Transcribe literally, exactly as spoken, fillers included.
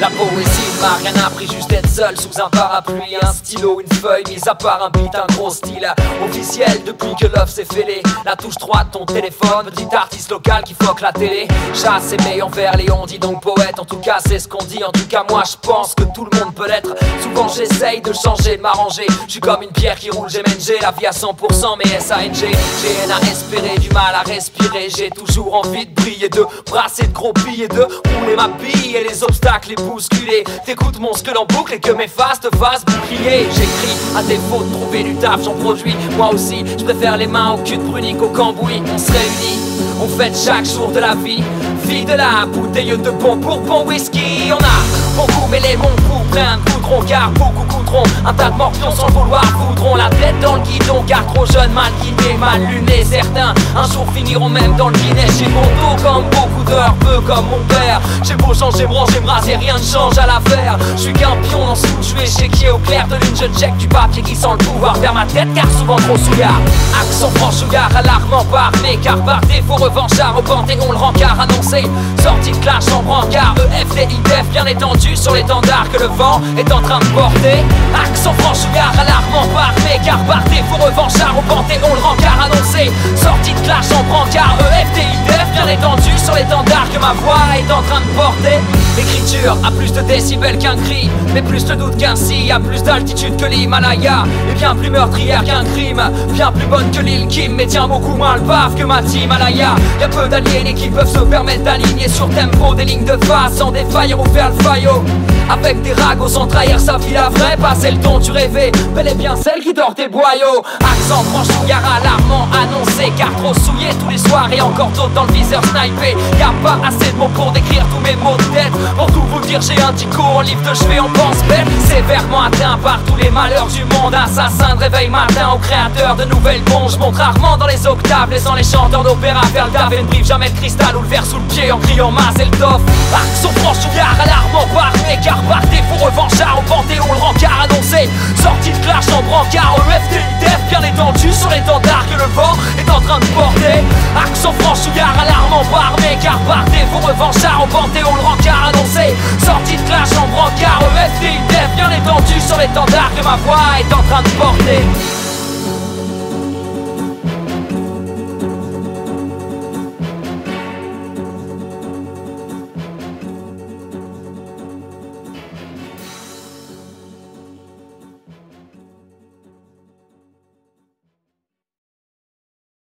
La poésie ne m'a rien appris, juste d'être seul sous un parapluie, un stylo, une feuille, mis à part un beat, un gros style officiel depuis que l'œuf s'est fêlé. La touche droite, ton téléphone, petit artiste local qui foque la télé. Chasse aimé envers Léon, dit donc poète, en tout cas c'est ce qu'on dit. En tout cas moi je pense que tout le monde peut l'être. Souvent j'essaye de changer, de m'arranger. Je suis comme une pierre qui roule, j'ai M N G, la vie à cent pour cent, mais S A N G. J'ai haine à espérer, du mal à respirer. J'ai toujours envie de briller, de brasser de gros billets, de rouler ma bille et les obstacles les bousculer. T'écoutes mon skull en boucle et que mes faces te fassent bouclier. J'écris à défaut de trouver du taf, j'en produis. Moi aussi, je préfère les mains au cul de bruni qu'au cambouis. On se réunit, on fête chaque jour de la vie. Vie de la bouteille de bon pour bon whisky. On a beaucoup mêlé mon coup, plein de goudron, car beaucoup coûteront. Un tas de morpions sans le vouloir voudront la tête dans le guidon, car trop jeune, mal guidé, mal luné. Certains un jour finiront même dans le Guinness. J'ai mon dos comme beaucoup d'heures, peu comme mon père. J'ai beau changer, me ranger, me raser, rien ne change à l'affaire. Je suis qu'un pion dans ce coup, je suis échiquier au clair de lune. Je check du papier qui sent le pouvoir vers ma tête, car souvent trop souillard. Accent franchouillard, alarmant par car par défaut revanchard. Au panthéon le rencard annoncé, sortie de clash en brancard. E F D I D F bien étendu sur l'étendard que le vent est en train de porter. Accent franchouillard, alarmant par car par défaut revanchard. Au panthéon le rencard annoncé, sortie de clash en brancard. E F D I D F bien étendu sur l'étendard que ma voix est en train de porter. L'écriture a plus de décibels qu'un cri, mais plus de doute qu'un si. A plus d'altitude que l'Himalaya, et bien plus meurtrière qu'un crime. Bien plus bonne que l'île Kim, mais tient beaucoup moins le baf que ma team Himalaya. Y'a peu d'aliénés qui peuvent se permettre d'aligner sur tempo des lignes de face sans défaillir ou faire le faillot. Avec des ragots sans trahir sa vie la vraie, pas celle dont tu rêvais, bel et bien celle qui dort tes boyaux. Accent franchouillard alarmant annoncé, car trop souillé tous les soirs et encore d'autres dans le viseur snipé. Y'a pas assez de mots pour décrire tous mes maux de tête. Pour tout vous dire j'ai un dico en livre de chevet en pense bête. Sévèrement atteint par tous les malheurs du monde, assassin de réveil matin au créateur de nouvelles bombes. Je monte rarement dans les octaves, laissant les chanteurs d'opéra faire le taf. Et ne brive jamais de cristal ou le verre sous le pied en criant masse et le tof. Accent franchouillard alarmant par car par défaut revanchard. Au panthéon le rencard annoncé, sortie de clash en brancard. E F D I D F bien étendu sur l'étendard que le vent est en train de porter. Accent franchouillard alarmant par car par défaut revanchard. Au panthéon le rencard annoncé, sortie de clash en brancard. E F D I D F bien étendu sur l'étendard que ma voix est en train de porter.